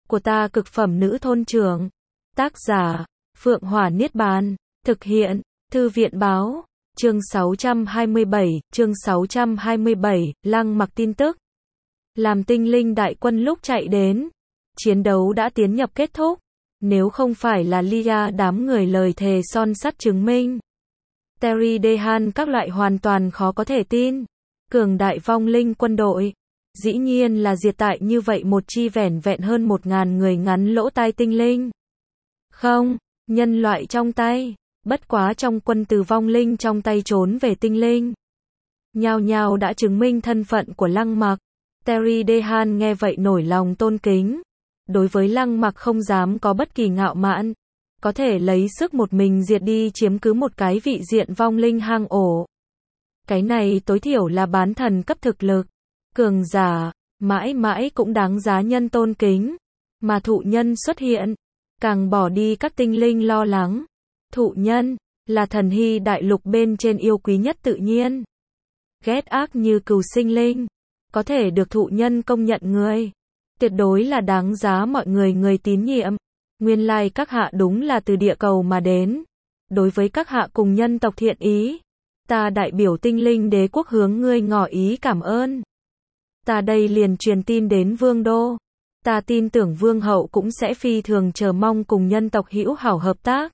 của ta cực phẩm nữ thôn trưởng. Tác giả, Phượng Hỏa Niết Bàn. Thực hiện, Thư viện báo. Chương 627, Lăng Mặc tin tức. Làm tinh linh đại quân lúc chạy đến, chiến đấu đã tiến nhập kết thúc. Nếu không phải là Lia đám người lời thề son sắt chứng minh, Terry Dehan các loại hoàn toàn khó có thể tin. Cường đại vong linh quân đội, dĩ nhiên là diệt tại như vậy một chi vẻn vẹn hơn 1000 người ngắn lỗ tai tinh linh. Không, nhân loại trong tay, bất quá trong quân từ vong linh trong tay trốn về tinh linh. Nhao nhao đã chứng minh thân phận của Lăng Mặc. Terry Dehan nghe vậy nổi lòng tôn kính. Đối với Lăng Mặc không dám có bất kỳ ngạo mạn, có thể lấy sức một mình diệt đi chiếm cứ một cái vị diện vong linh hang ổ. Cái này tối thiểu là bán thần cấp thực lực. Cường giả, mãi mãi cũng đáng giá nhân tôn kính. Mà thụ nhân xuất hiện, càng bỏ đi các tinh linh lo lắng. Thụ nhân, là thần hy đại lục bên trên yêu quý nhất tự nhiên. Ghét ác như cừu sinh linh, có thể được thụ nhân công nhận người, tuyệt đối là đáng giá mọi người tín nhiệm. Nguyên lai các hạ đúng là từ địa cầu mà đến. Đối với các hạ cùng nhân tộc thiện ý, ta đại biểu tinh linh đế quốc hướng ngươi ngỏ ý cảm ơn. Ta đây liền truyền tin đến vương đô. Ta tin tưởng vương hậu cũng sẽ phi thường chờ mong cùng nhân tộc hữu hảo hợp tác.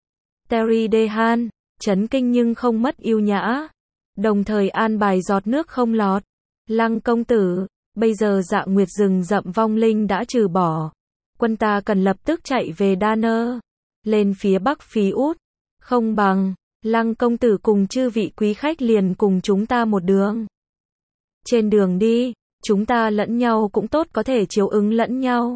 Terry Dehan, chấn kinh nhưng không mất yêu nhã. Đồng thời an bài giọt nước không lọt. Lăng công tử, bây giờ Dạ Nguyệt rừng rậm vong linh đã trừ bỏ. Quân ta cần lập tức chạy về Danner, lên phía bắc phí út. Không bằng, Lăng công tử cùng chư vị quý khách liền cùng chúng ta một đường. Trên đường đi, chúng ta lẫn nhau cũng tốt có thể chiếu ứng lẫn nhau.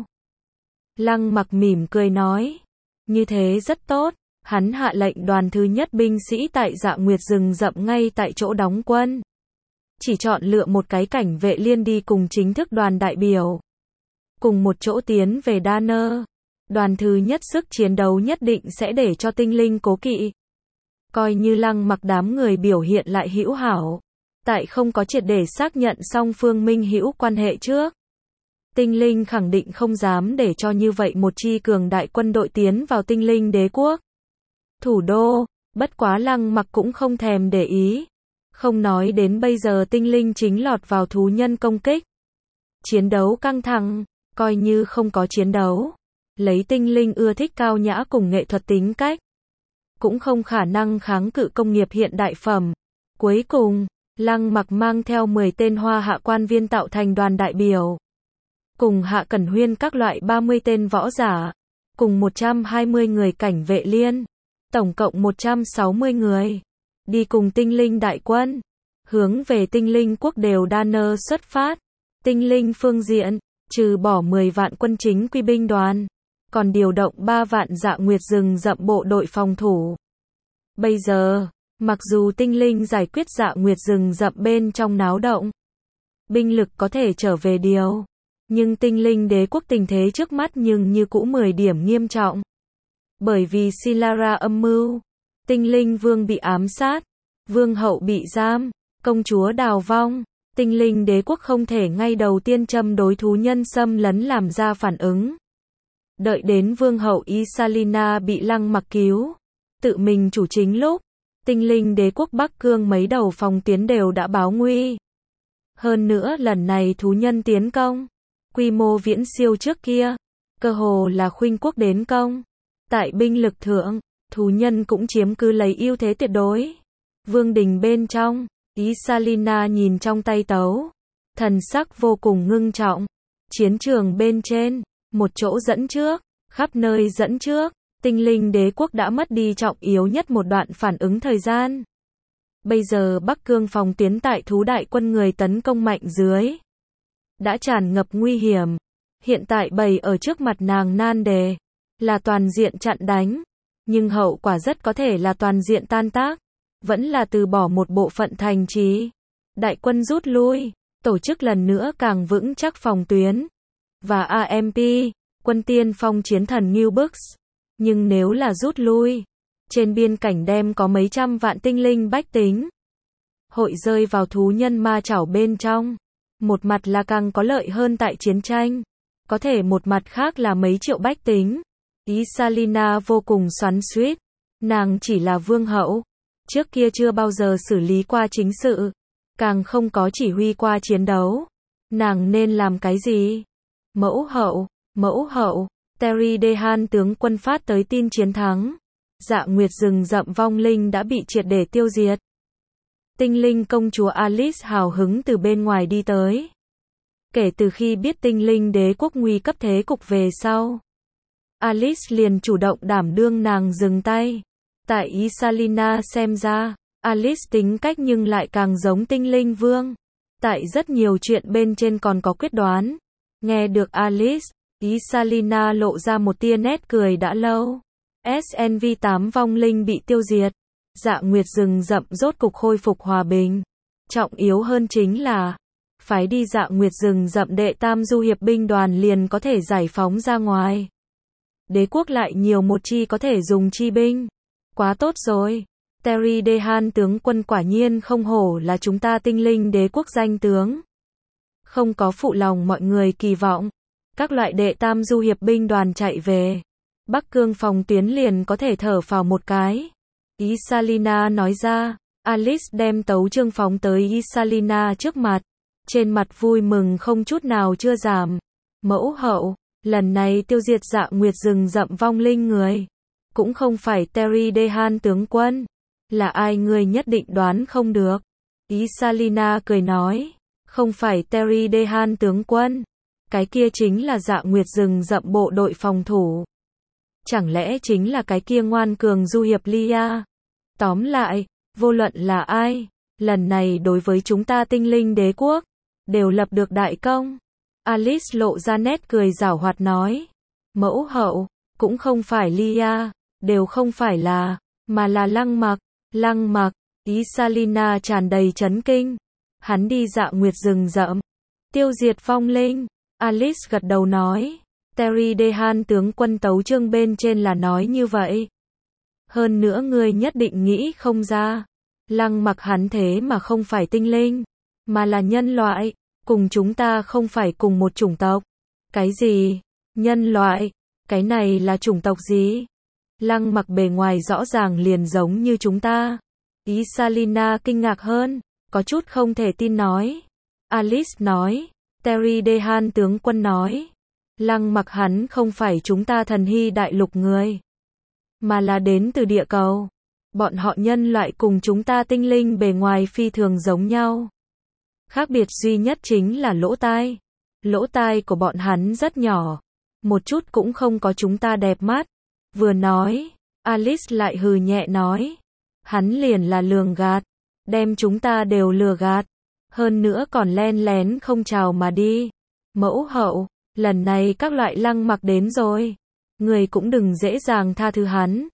Lăng Mặc mỉm cười nói. Như thế rất tốt. Hắn hạ lệnh đoàn thứ nhất binh sĩ tại Dạ Nguyệt rừng rậm ngay tại chỗ đóng quân. Chỉ chọn lựa một cái cảnh vệ liên đi cùng chính thức đoàn đại biểu. Cùng một chỗ tiến về Danner. Đoàn thứ nhất sức chiến đấu nhất định sẽ để cho tinh linh cố kỵ. Coi như Lăng Mặc đám người biểu hiện lại hữu hảo. Tại không có triệt để xác nhận song phương minh hữu quan hệ trước. Tinh linh khẳng định không dám để cho như vậy một chi cường đại quân đội tiến vào tinh linh đế quốc. Thủ đô, bất quá Lăng Mặc cũng không thèm để ý. Không nói đến bây giờ tinh linh chính lọt vào thú nhân công kích. Chiến đấu căng thẳng, coi như không có chiến đấu. Lấy tinh linh ưa thích cao nhã cùng nghệ thuật tính cách, cũng không khả năng kháng cự công nghiệp hiện đại phẩm. Cuối cùng, Lăng Mặc mang theo 10 tên hoa hạ quan viên tạo thành đoàn đại biểu. Cùng Hạ Cẩn Huyên các loại 30 tên võ giả. Cùng 120 người cảnh vệ liên. Tổng cộng 160 người. Đi cùng tinh linh đại quân. Hướng về tinh linh quốc đều Danner xuất phát. Tinh linh phương diện, trừ bỏ 10 vạn quân chính quy binh đoàn. Còn điều động 3 vạn Dạ Nguyệt rừng rậm bộ đội phòng thủ. Bây giờ, mặc dù tinh linh giải quyết Dạ Nguyệt rừng rậm bên trong náo động, binh lực có thể trở về điều. Nhưng tinh linh đế quốc tình thế trước mắt nhưng như cũ 10 điểm nghiêm trọng. Bởi vì Silara âm mưu, tinh linh vương bị ám sát, vương hậu bị giam, công chúa đào vong, tinh linh đế quốc không thể ngay đầu tiên châm đối thú nhân xâm lấn làm ra phản ứng. Đợi đến vương hậu Isalina bị Lăng Mặc cứu, tự mình chủ chính lúc, tinh linh đế quốc Bắc Cương mấy đầu phòng tuyến đều đã báo nguy. Hơn nữa lần này thú nhân tiến công, quy mô viễn siêu trước kia, cơ hồ là khuynh quốc đến công. Tại binh lực thượng, thú nhân cũng chiếm cứ lấy ưu thế tuyệt đối. Vương đình bên trong, Isalina nhìn trong tay tấu, thần sắc vô cùng ngưng trọng. Chiến trường bên trên, một chỗ dẫn trước, khắp nơi dẫn trước, tinh linh đế quốc đã mất đi trọng yếu nhất một đoạn phản ứng thời gian. Bây giờ Bắc Cương phòng tuyến tại thú đại quân người tấn công mạnh dưới, đã tràn ngập nguy hiểm. Hiện tại bày ở trước mặt nàng nan đề, là toàn diện chặn đánh, nhưng hậu quả rất có thể là toàn diện tan tác, vẫn là từ bỏ một bộ phận thành trì. Đại quân rút lui, tổ chức lần nữa càng vững chắc phòng tuyến. Và AMP, quân tiên phong chiến thần New Books. Nhưng nếu là rút lui, trên biên cảnh đem có mấy trăm vạn tinh linh bách tính. Hội rơi vào thú nhân ma chảo bên trong. Một mặt là càng có lợi hơn tại chiến tranh. có thể một mặt khác là mấy triệu bách tính. Isalina vô cùng xoắn xuýt, nàng chỉ là vương hậu, trước kia chưa bao giờ xử lý qua chính sự, càng không có chỉ huy qua chiến đấu. Nàng nên làm cái gì? Mẫu hậu, Terry Dehan tướng quân phát tới tin chiến thắng. Dạ Nguyệt rừng rậm vong linh đã bị triệt để tiêu diệt. Tinh linh công chúa Alice hào hứng từ bên ngoài đi tới. Kể từ khi biết tinh linh đế quốc nguy cấp thế cục về sau, Alice liền chủ động đảm đương nàng dừng tay. Tại Isalina xem ra, Alice tính cách nhưng lại càng giống tinh linh vương. Tại rất nhiều chuyện bên trên còn có quyết đoán. Nghe được Alice, Isalina lộ ra một tia nét cười đã lâu. SNV8 vong linh bị tiêu diệt. Dạ Nguyệt rừng rậm rốt cục khôi phục hòa bình. Trọng yếu hơn chính là, phái đi Dạ Nguyệt rừng rậm đệ tam du hiệp binh đoàn liền có thể giải phóng ra ngoài. Đế quốc lại nhiều một chi có thể dùng chi binh. Quá tốt rồi. Terry Dehan tướng quân quả nhiên không hổ là chúng ta tinh linh đế quốc danh tướng. Không có phụ lòng mọi người kỳ vọng. Các loại đệ tam du hiệp binh đoàn chạy về. Bắc Cương phòng tuyến liền có thể thở phào một cái. Isalina nói ra. Alice đem tấu chương phóng tới Isalina trước mặt. Trên mặt vui mừng không chút nào chưa giảm. Mẫu hậu, lần này tiêu diệt Dạ Nguyệt rừng rậm vong linh người. Cũng không phải Terry Dehan tướng quân. Là ai người nhất định đoán không được. Isalina cười nói. Không phải Terry Dehan tướng quân. Cái kia chính là Dạ Nguyệt rừng rậm bộ đội phòng thủ. Chẳng lẽ chính là cái kia ngoan cường du hiệp Lia? Tóm lại, vô luận là ai, lần này đối với chúng ta tinh linh đế quốc, đều lập được đại công. Alice lộ ra nét cười giảo hoạt nói. Mẫu hậu, cũng không phải Lia, đều không phải là, mà là Lăng Mặc. Lăng Mặc, Isalina tràn đầy chấn kinh. Hắn đi Dạ Nguyệt rừng rậm, tiêu diệt vong linh. Alice gật đầu nói. Terry Dehan tướng quân tấu chương bên trên là nói như vậy. Hơn nữa ngươi nhất định nghĩ không ra. Lăng Mặc hắn thế mà không phải tinh linh, mà là nhân loại, cùng chúng ta không phải cùng một chủng tộc. Cái gì? Nhân loại? Cái này là chủng tộc gì? Lăng Mặc bề ngoài rõ ràng liền giống như chúng ta. Isalina kinh ngạc hơn, có chút không thể tin nói. Alice nói. Terry Dehan tướng quân nói. Lăng Mặc hắn không phải chúng ta thần hy đại lục người, mà là đến từ địa cầu. Bọn họ nhân loại cùng chúng ta tinh linh bề ngoài phi thường giống nhau. Khác biệt duy nhất chính là lỗ tai. Lỗ tai của bọn hắn rất nhỏ, một chút cũng không có chúng ta đẹp mắt. Vừa nói, Alice lại hừ nhẹ nói. Hắn liền là lường gạt, đem chúng ta đều lừa gạt. Hơn nữa còn len lén không chào mà đi. Mẫu hậu, lần này các loại Lăng Mặc đến rồi. Người cũng đừng dễ dàng tha thứ hắn.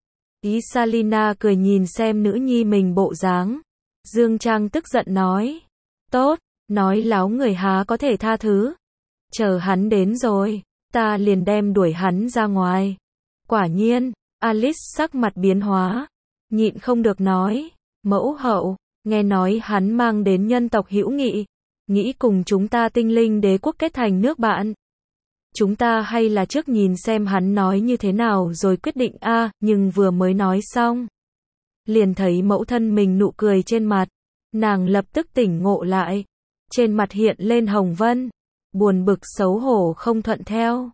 Isalina cười nhìn xem nữ nhi mình bộ dáng. Dương Trang tức giận nói. Tốt, nói láo người há có thể tha thứ. Chờ hắn đến rồi, ta liền đem đuổi hắn ra ngoài. Quả nhiên, Alice sắc mặt biến hóa. Nhịn không được nói. Mẫu hậu, nghe nói hắn mang đến nhân tộc hữu nghị. Nghĩ cùng chúng ta tinh linh đế quốc kết thành nước bạn. Chúng ta hay là trước nhìn xem hắn nói như thế nào rồi quyết định a. Nhưng vừa mới nói xong, liền thấy mẫu thân mình nụ cười trên mặt. Nàng lập tức tỉnh ngộ lại. Trên mặt hiện lên hồng vân. Buồn bực xấu hổ không thuận theo.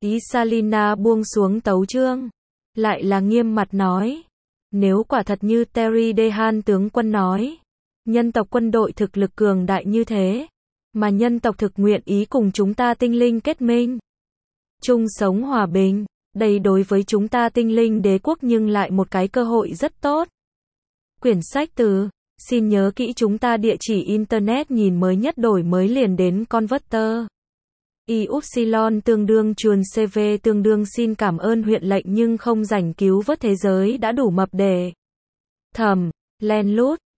Isalina buông xuống tấu chương. Lại là nghiêm mặt nói. Nếu quả thật như Terry Dehan tướng quân nói, nhân tộc quân đội thực lực cường đại như thế, mà nhân tộc thực nguyện ý cùng chúng ta tinh linh kết minh, chung sống hòa bình, đây đối với chúng ta tinh linh đế quốc nhưng lại một cái cơ hội rất tốt. Quyển sách từ, xin nhớ kỹ chúng ta địa chỉ internet nhìn mới nhất đổi mới liền đến Converter. Y-upsilon tương đương chuồn CV tương đương xin cảm ơn huyện lệnh nhưng không rảnh cứu vớt thế giới đã đủ mập để thầm, len lút.